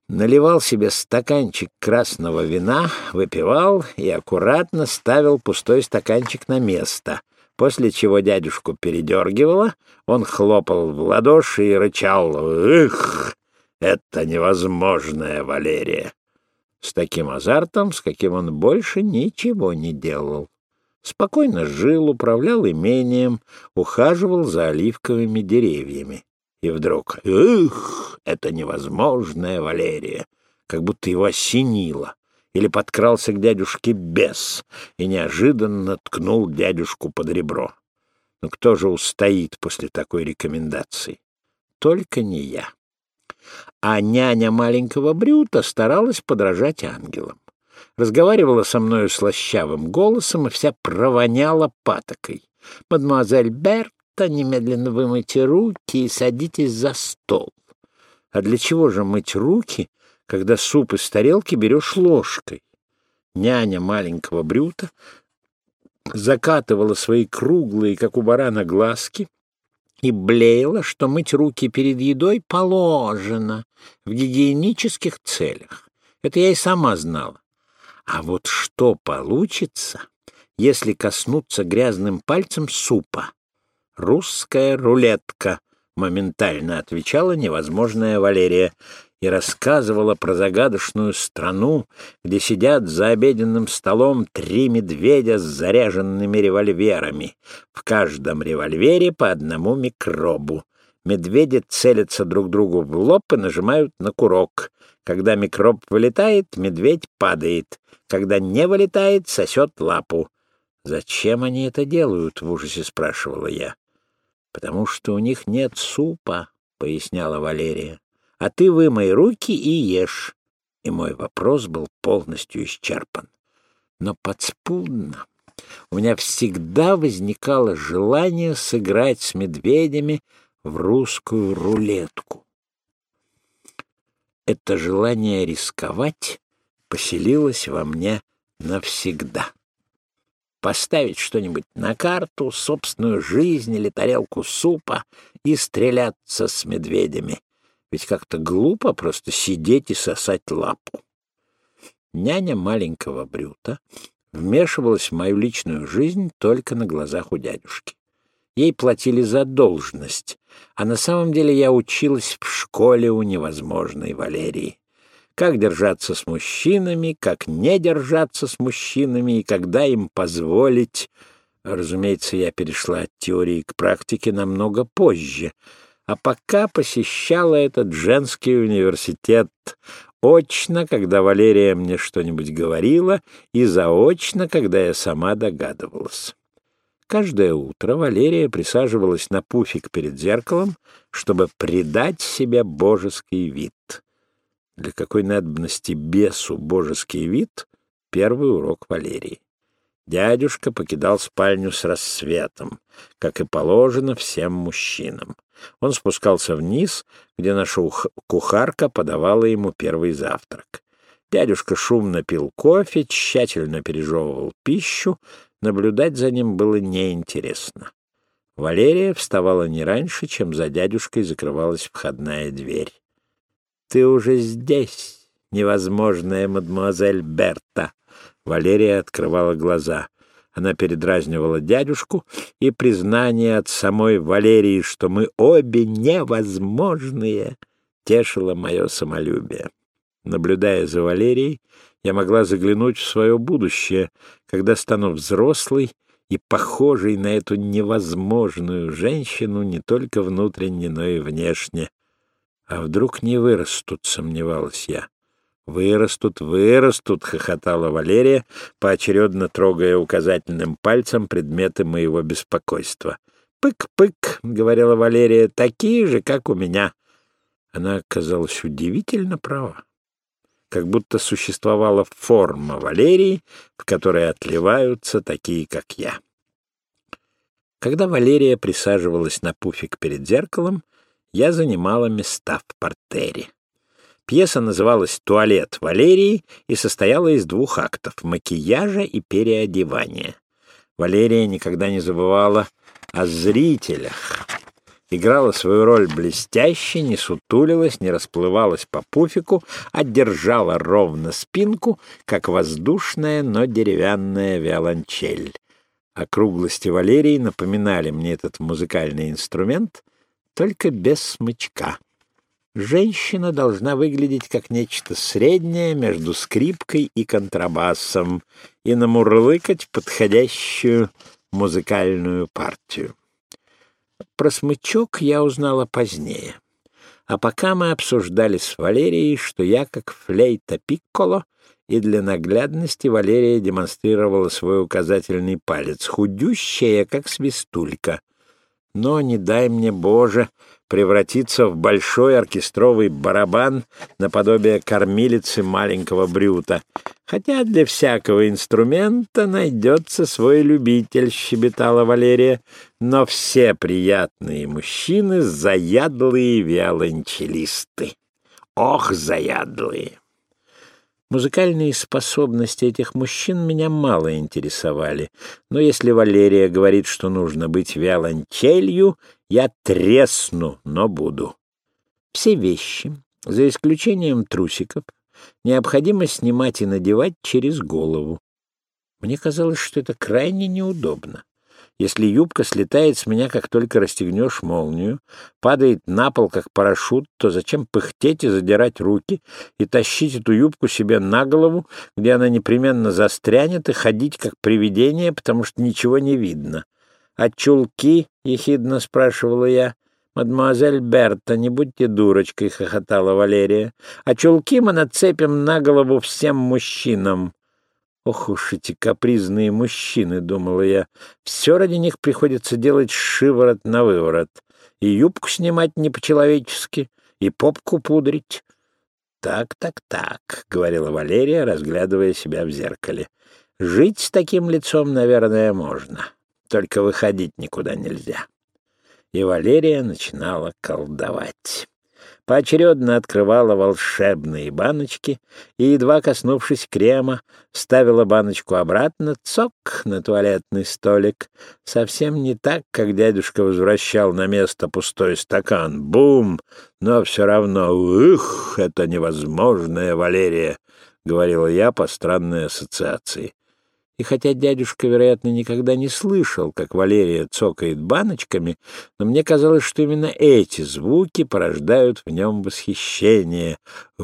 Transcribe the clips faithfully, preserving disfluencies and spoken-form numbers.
наливал себе стаканчик красного вина, выпивал и аккуратно ставил пустой стаканчик на место, после чего дядюшку передергивало, он хлопал в ладоши и рычал: «Эх, это невозможная Валерия!» С таким азартом, с каким он больше ничего не делал. Спокойно жил, управлял имением, ухаживал за оливковыми деревьями. И вдруг: «Эх, это невозможная Валерия!» Как будто его осенило. Или подкрался к дядюшке бес и неожиданно ткнул дядюшку под ребро. Ну кто же устоит после такой рекомендации? Только не я. А няня маленького Брюта старалась подражать ангелам. Разговаривала со мною слащавым голосом и вся провоняла патокой. «Мадемуазель Берта, немедленно вымойте руки и садитесь за стол». А для чего же мыть руки, когда суп из тарелки берешь ложкой? Няня маленького Брюта закатывала свои круглые, как у барана, глазки и блеяла, что мыть руки перед едой положено в гигиенических целях. Это я и сама знала. А вот что получится, если коснуться грязным пальцем супа? «Русская рулетка», — моментально отвечала невозможная Валерия и рассказывала про загадочную страну, где сидят за обеденным столом три медведя с заряженными револьверами. В каждом револьвере по одному микробу. Медведи целятся друг другу в лоб и нажимают на курок. Когда микроб вылетает, медведь падает. Когда не вылетает, сосет лапу. «Зачем они это делают?» — в ужасе спрашивала я. «Потому что у них нет супа», — поясняла Валерия. «А ты вымой руки и ешь». И мой вопрос был полностью исчерпан. Но подспудно у меня всегда возникало желание сыграть с медведями в русскую рулетку. Это желание рисковать поселилось во мне навсегда. Поставить что-нибудь на карту, собственную жизнь или тарелку супа и стреляться с медведями. Ведь как-то глупо просто сидеть и сосать лапу. Няня маленького Брюта вмешивалась в мою личную жизнь только на глазах у дядюшки. Ей платили за должность, а на самом деле я училась в школе у невозможной Валерии. Как держаться с мужчинами, как не держаться с мужчинами и когда им позволить. Разумеется, я перешла от теории к практике намного позже, а пока посещала этот женский университет очно, когда Валерия мне что-нибудь говорила, и заочно, когда я сама догадывалась. Каждое утро Валерия присаживалась на пуфик перед зеркалом, чтобы придать себе божеский вид. Для какой надобности бесу божеский вид — первый урок Валерии. Дядюшка покидал спальню с рассветом, как и положено всем мужчинам. Он спускался вниз, где наша кухарка подавала ему первый завтрак. Дядюшка шумно пил кофе, тщательно пережевывал пищу, наблюдать за ним было неинтересно. Валерия вставала не раньше, чем за дядюшкой закрывалась входная дверь. «Ты уже здесь, невозможная мадемуазель Берта!» Валерия открывала глаза. Она передразнивала дядюшку, и признание от самой Валерии, что мы обе невозможные, тешило мое самолюбие. Наблюдая за Валерией, я могла заглянуть в свое будущее, когда стану взрослой и похожей на эту невозможную женщину не только внутренне, но и внешне. А вдруг не вырастут, сомневалась я. «Вырастут, вырастут!» — хохотала Валерия, поочередно трогая указательным пальцем предметы моего беспокойства. «Пык-пык!» — говорила Валерия, — «такие же, как у меня». Она оказалась удивительно права. Как будто существовала форма Валерии, в которой отливаются такие, как я. Когда Валерия присаживалась на пуфик перед зеркалом, я занимала места в партере. Пьеса называлась «Туалет Валерии» и состояла из двух актов — макияжа и переодевания. Валерия никогда не забывала о зрителях. Играла свою роль блестяще, не сутулилась, не расплывалась по пуфику, а держала ровно спинку, как воздушная, но деревянная виолончель. Округлости Валерии напоминали мне этот музыкальный инструмент, только без смычка. Женщина должна выглядеть как нечто среднее между скрипкой и контрабасом и намурлыкать подходящую музыкальную партию. Про смычок я узнала позднее. А пока мы обсуждали с Валерией, что я как флейта-пикколо, и для наглядности Валерия демонстрировала свой указательный палец, худющая, как свистулька. Но не дай мне, Боже, превратиться в большой оркестровый барабан наподобие кормилицы маленького Брюта. Хотя для всякого инструмента найдется свой любитель, щебетала Валерия, но все приятные мужчины — заядлые виолончелисты. Ох, заядлые! Музыкальные способности этих мужчин меня мало интересовали, но если Валерия говорит, что нужно быть виолончелью, я тресну, но буду. Все вещи, за исключением трусиков, необходимо снимать и надевать через голову. Мне казалось, что это крайне неудобно. Если юбка слетает с меня, как только расстегнешь молнию, падает на пол, как парашют, то зачем пыхтеть и задирать руки и тащить эту юбку себе на голову, где она непременно застрянет, и ходить как привидение, потому что ничего не видно? — А чулки? — ехидно спрашивала я. — Мадемуазель Берта, не будьте дурочкой, — хохотала Валерия. — А чулки мы нацепим на голову всем мужчинам. Ох уж эти капризные мужчины, — думала я, — все ради них приходится делать шиворот на выворот. И юбку снимать не по-человечески, и попку пудрить. Так, так, так, — говорила Валерия, разглядывая себя в зеркале. Жить с таким лицом, наверное, можно, только выходить никуда нельзя. И Валерия начинала колдовать. Поочередно открывала волшебные баночки и, едва коснувшись крема, ставила баночку обратно, цок, на туалетный столик. Совсем не так, как дядюшка возвращал на место пустой стакан. Бум! Но все равно, ух, это невозможная Валерия, — говорила я по странной ассоциации. И хотя дядюшка, вероятно, никогда не слышал, как Валерия цокает баночками, но мне казалось, что именно эти звуки порождают в нем восхищение.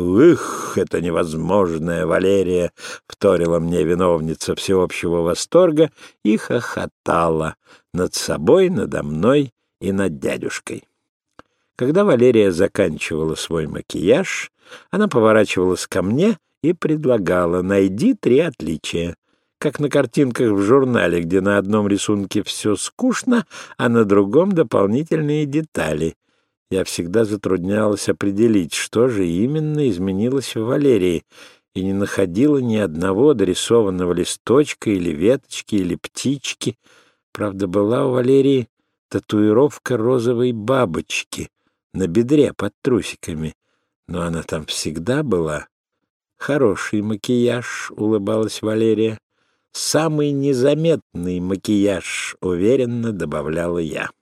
«Ух, это невозможная Валерия!» — вторила мне виновница всеобщего восторга и хохотала над собой, надо мной и над дядюшкой. Когда Валерия заканчивала свой макияж, она поворачивалась ко мне и предлагала: «Найди три отличия». Как на картинках в журнале, где на одном рисунке все скучно, а на другом дополнительные детали. Я всегда затруднялась определить, что же именно изменилось в Валерии, и не находила ни одного дорисованного листочка или веточки, или птички. Правда, была у Валерии татуировка розовой бабочки на бедре под трусиками, но она там всегда была. «Хороший макияж», — улыбалась Валерия. «Самый незаметный макияж», — уверенно добавляла я.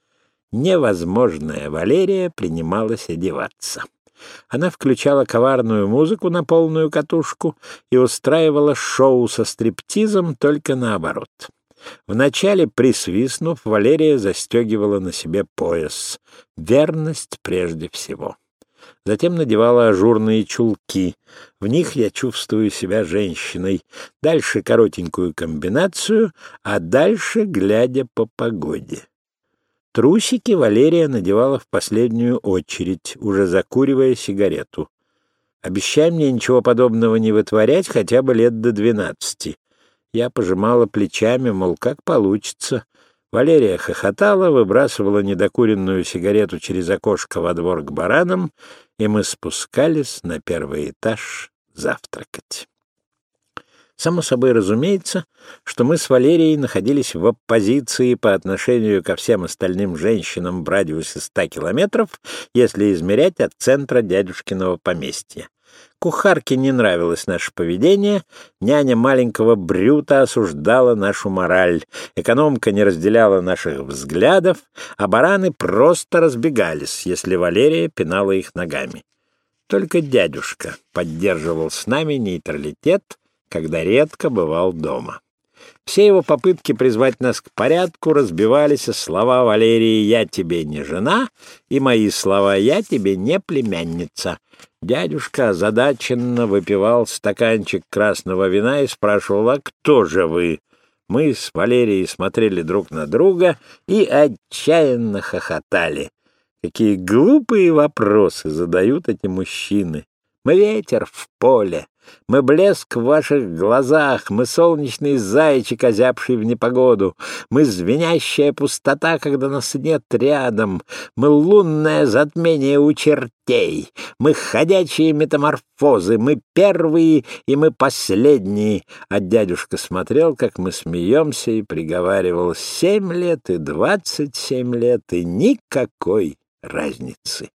Невозможная Валерия принималась одеваться. Она включала коварную музыку на полную катушку и устраивала шоу со стриптизом, только наоборот. Вначале, присвистнув, Валерия застегивала на себе пояс. Верность прежде всего. Затем надевала ажурные чулки. В них я чувствую себя женщиной. Дальше коротенькую комбинацию, а дальше глядя по погоде. Трусики Валерия надевала в последнюю очередь, уже закуривая сигарету. «Обещай мне ничего подобного не вытворять хотя бы лет до двенадцати». Я пожимала плечами, мол, как получится. Валерия хохотала, выбрасывала недокуренную сигарету через окошко во двор к баранам, и мы спускались на первый этаж завтракать. Само собой разумеется, что мы с Валерией находились в оппозиции по отношению ко всем остальным женщинам в радиусе ста километров, если измерять от центра дядюшкиного поместья. Кухарке не нравилось наше поведение, няня маленького Брюта осуждала нашу мораль, экономка не разделяла наших взглядов, а бараны просто разбегались, если Валерия пинала их ногами. Только дядюшка поддерживал с нами нейтралитет, когда редко бывал дома. Все его попытки призвать нас к порядку разбивались о слова Валерии «я тебе не жена» и мои слова «я тебе не племянница». Дядюшка озадаченно выпивал стаканчик красного вина и спрашивал: «А кто же вы?» Мы с Валерией смотрели друг на друга и отчаянно хохотали. Какие глупые вопросы задают эти мужчины. Мы ветер в поле, мы блеск в ваших глазах, мы солнечный зайчик, озябший в непогоду, мы звенящая пустота, когда нас нет рядом, мы лунное затмение у чертей, мы ходячие метаморфозы, мы первые и мы последние. А дядюшка смотрел, как мы смеемся, и приговаривал: семь лет и двадцать семь лет, и никакой разницы.